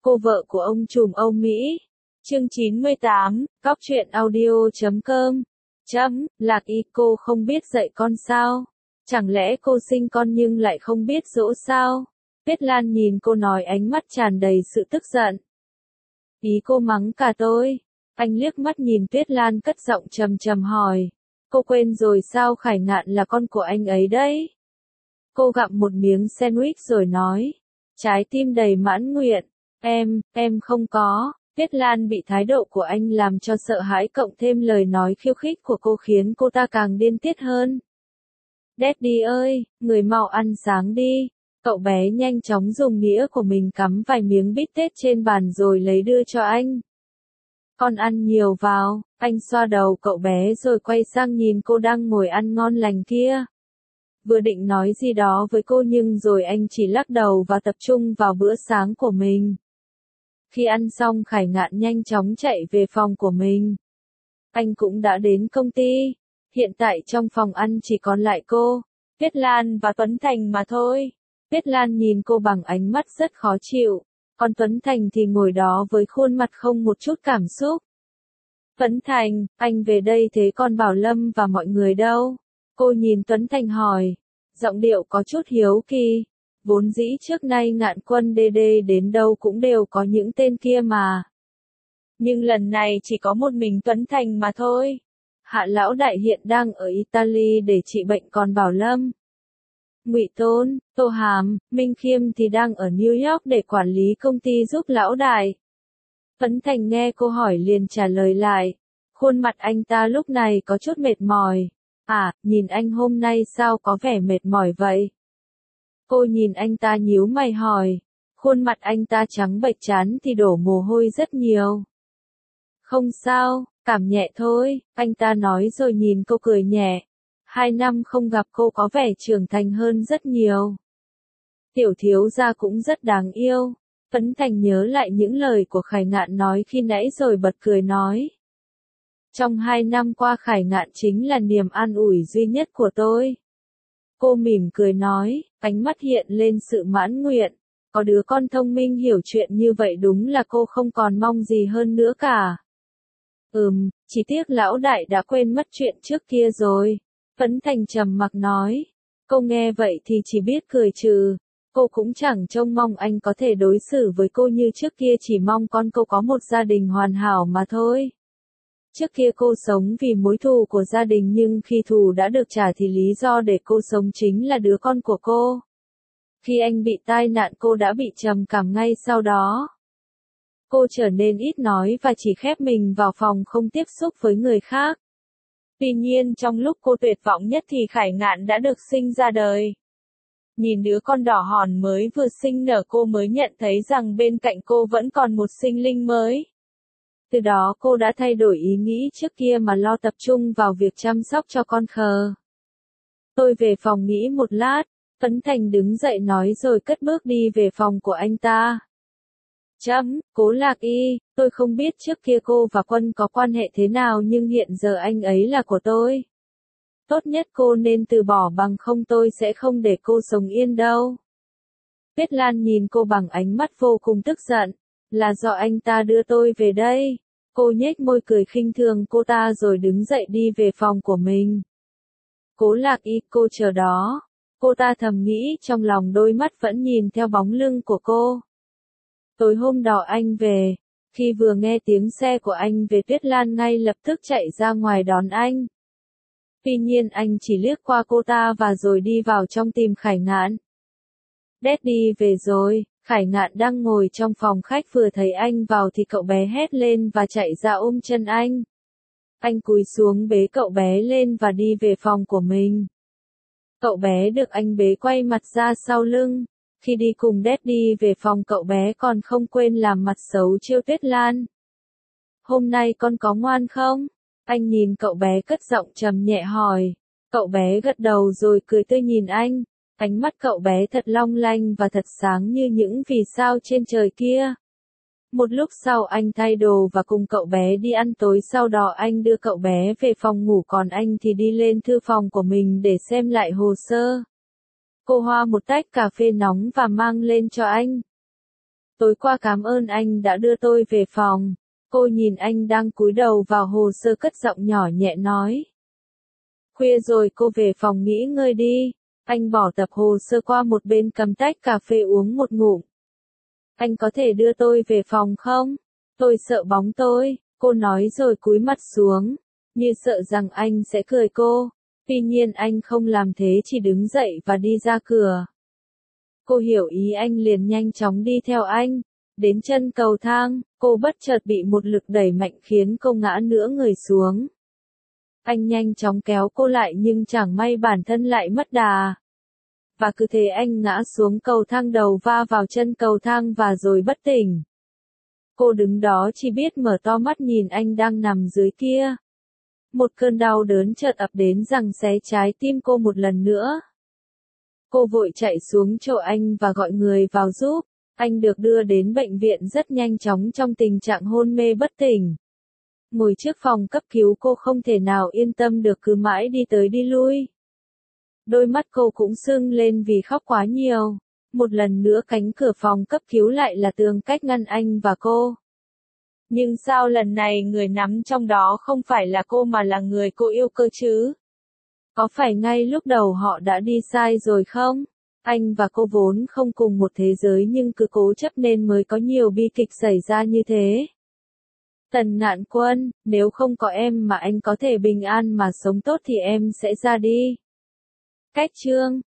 Cô vợ của ông trùm Âu Mỹ. Chương 98, Cóc truyện audio.com. Lạc Y, cô không biết dạy con sao? Chẳng lẽ cô sinh con nhưng lại không biết dỗ sao? Tuyết Lan nhìn cô nói ánh mắt tràn đầy sự tức giận. Ý cô mắng cả tôi. Anh liếc mắt nhìn Tuyết Lan cất giọng trầm trầm hỏi. Cô quên rồi sao Khải Ngạn là con của anh ấy đấy? Cô gặm một miếng sandwich rồi nói. Trái tim đầy mãn nguyện. Em không có. Tuyết Lan bị thái độ của anh làm cho sợ hãi cộng thêm lời nói khiêu khích của cô khiến cô ta càng điên tiết hơn. Daddy ơi, người mau ăn sáng đi. Cậu bé nhanh chóng dùng nĩa của mình cắm vài miếng bít tết trên bàn rồi lấy đưa cho anh. Con ăn nhiều vào, anh xoa đầu cậu bé rồi quay sang nhìn cô đang ngồi ăn ngon lành kia. Vừa định nói gì đó với cô nhưng rồi anh chỉ lắc đầu và tập trung vào bữa sáng của mình. Khi ăn xong Khải Ngạn nhanh chóng chạy về phòng của mình. Anh cũng đã đến công ty. Hiện tại trong phòng ăn chỉ còn lại cô, Tuyết Lan và Tuấn Thành mà thôi. Tuyết Lan nhìn cô bằng ánh mắt rất khó chịu. Còn Tuấn Thành thì ngồi đó với khuôn mặt không một chút cảm xúc. Tuấn Thành, anh về đây thế còn Bảo Lâm và mọi người đâu? Cô nhìn Tuấn Thành hỏi. Giọng điệu có chút hiếu kỳ. Vốn dĩ trước nay Ngạn Quân DD đến đâu cũng đều có những tên kia mà. Nhưng lần này chỉ có một mình Tuấn Thành mà thôi. Hạ lão đại hiện đang ở Italy để trị bệnh còn Bảo Lâm, Ngụy Tôn, Tô Hàm, Minh Khiêm thì đang ở New York để quản lý công ty giúp lão đại. Tuấn Thành nghe cô hỏi liền trả lời lại. Khuôn mặt anh ta lúc này có chút mệt mỏi. Nhìn anh hôm nay sao có vẻ mệt mỏi vậy? Cô nhìn anh ta nhíu mày hỏi. Khuôn mặt anh ta trắng bệch trán thì đổ mồ hôi rất nhiều. Không sao, cảm nhẹ thôi, anh ta nói rồi nhìn cô cười nhẹ. 2 năm không gặp cô có vẻ trưởng thành hơn rất nhiều. Tiểu thiếu gia cũng rất đáng yêu. Tuấn Thành nhớ lại những lời của Khải Ngạn nói khi nãy rồi bật cười nói. Trong 2 năm qua Khải Ngạn chính là niềm an ủi duy nhất của tôi. Cô mỉm cười nói, ánh mắt hiện lên sự mãn nguyện. Có đứa con thông minh hiểu chuyện như vậy đúng là cô không còn mong gì hơn nữa cả. Chỉ tiếc lão đại đã quên mất chuyện trước kia rồi. Tuấn Thành trầm mặc nói. Cô nghe vậy thì chỉ biết cười trừ. Cô cũng chẳng trông mong anh có thể đối xử với cô như trước kia, chỉ mong con cô có một gia đình hoàn hảo mà thôi. Trước kia cô sống vì mối thù của gia đình nhưng khi thù đã được trả thì lý do để cô sống chính là đứa con của cô. Khi anh bị tai nạn cô đã bị trầm cảm ngay sau đó. Cô trở nên ít nói và chỉ khép mình vào phòng không tiếp xúc với người khác. Tuy nhiên trong lúc cô tuyệt vọng nhất thì Khải Ngạn đã được sinh ra đời. Nhìn đứa con đỏ hòn mới vừa sinh nở cô mới nhận thấy rằng bên cạnh cô vẫn còn một sinh linh mới. Từ đó cô đã thay đổi ý nghĩ trước kia mà lo tập trung vào việc chăm sóc cho con khờ. Tôi về phòng nghỉ một lát, Tuấn Thành đứng dậy nói rồi cất bước đi về phòng của anh ta. Cố Lạc Y, tôi không biết trước kia cô và Quân có quan hệ thế nào nhưng hiện giờ anh ấy là của tôi. Tốt nhất cô nên từ bỏ bằng không tôi sẽ không để cô sống yên đâu. Tuyết Lan nhìn cô bằng ánh mắt vô cùng tức giận. Là do anh ta đưa tôi về đây. Cô nhếch môi cười khinh thường cô ta rồi đứng dậy đi về phòng của mình. Cố Lạc Y, cô chờ đó. Cô ta thầm nghĩ trong lòng, đôi mắt vẫn nhìn theo bóng lưng của cô. Tối hôm đó anh về. Khi vừa nghe tiếng xe của anh về Tuyết Lan ngay lập tức chạy ra ngoài đón anh. Tuy nhiên anh chỉ liếc qua cô ta và rồi đi vào trong tìm Khải Ngạn. Daddy về rồi. Khải Ngạn đang ngồi trong phòng khách vừa thấy anh vào thì cậu bé hét lên và chạy ra ôm chân anh. Anh cúi xuống bế cậu bé lên và đi về phòng của mình. Cậu bé được anh bế quay mặt ra sau lưng. Khi đi cùng Daddy về phòng cậu bé còn không quên làm mặt xấu trêu Tuyết Lan. Hôm nay con có ngoan không? Anh nhìn cậu bé cất giọng trầm nhẹ hỏi. Cậu bé gật đầu rồi cười tươi nhìn anh. Ánh mắt cậu bé thật long lanh và thật sáng như những vì sao trên trời kia. Một lúc sau anh thay đồ và cùng cậu bé đi ăn tối, sau đó anh đưa cậu bé về phòng ngủ còn anh thì đi lên thư phòng của mình để xem lại hồ sơ. Cô hoa một tách cà phê nóng và mang lên cho anh. Tối qua cảm ơn anh đã đưa tôi về phòng. Cô nhìn anh đang cúi đầu vào hồ sơ cất giọng nhỏ nhẹ nói. Khuya rồi cô về phòng nghỉ ngơi đi. Anh bỏ tập hồ sơ qua một bên cầm tách cà phê uống một ngụm. Anh có thể đưa tôi về phòng không? Tôi sợ bóng tôi, cô nói rồi cúi mặt xuống, như sợ rằng anh sẽ cười cô. Tuy nhiên anh không làm thế, chỉ đứng dậy và đi ra cửa. Cô hiểu ý anh liền nhanh chóng đi theo anh. Đến chân cầu thang, cô bất chợt bị một lực đẩy mạnh khiến cô ngã nửa người xuống. Anh nhanh chóng kéo cô lại nhưng chẳng may bản thân lại mất đà. Và cứ thế anh ngã xuống cầu thang, đầu va vào chân cầu thang và rồi bất tỉnh. Cô đứng đó chỉ biết mở to mắt nhìn anh đang nằm dưới kia. Một cơn đau đớn chợt ập đến giằng xé trái tim cô một lần nữa. Cô vội chạy xuống chỗ anh và gọi người vào giúp. Anh được đưa đến bệnh viện rất nhanh chóng trong tình trạng hôn mê bất tỉnh. Ngồi trước phòng cấp cứu cô không thể nào yên tâm được, cứ mãi đi tới đi lui. Đôi mắt cô cũng sưng lên vì khóc quá nhiều. Một lần nữa cánh cửa phòng cấp cứu lại là tường cách ngăn anh và cô. Nhưng sao lần này người nắm trong đó không phải là cô mà là người cô yêu cơ chứ? Có phải ngay lúc đầu họ đã đi sai rồi không? Anh và cô vốn không cùng một thế giới nhưng cứ cố chấp nên mới có nhiều bi kịch xảy ra như thế. Tần Ngạn Quân, nếu không có em mà anh có thể bình an mà sống tốt thì em sẽ ra đi. Cách chương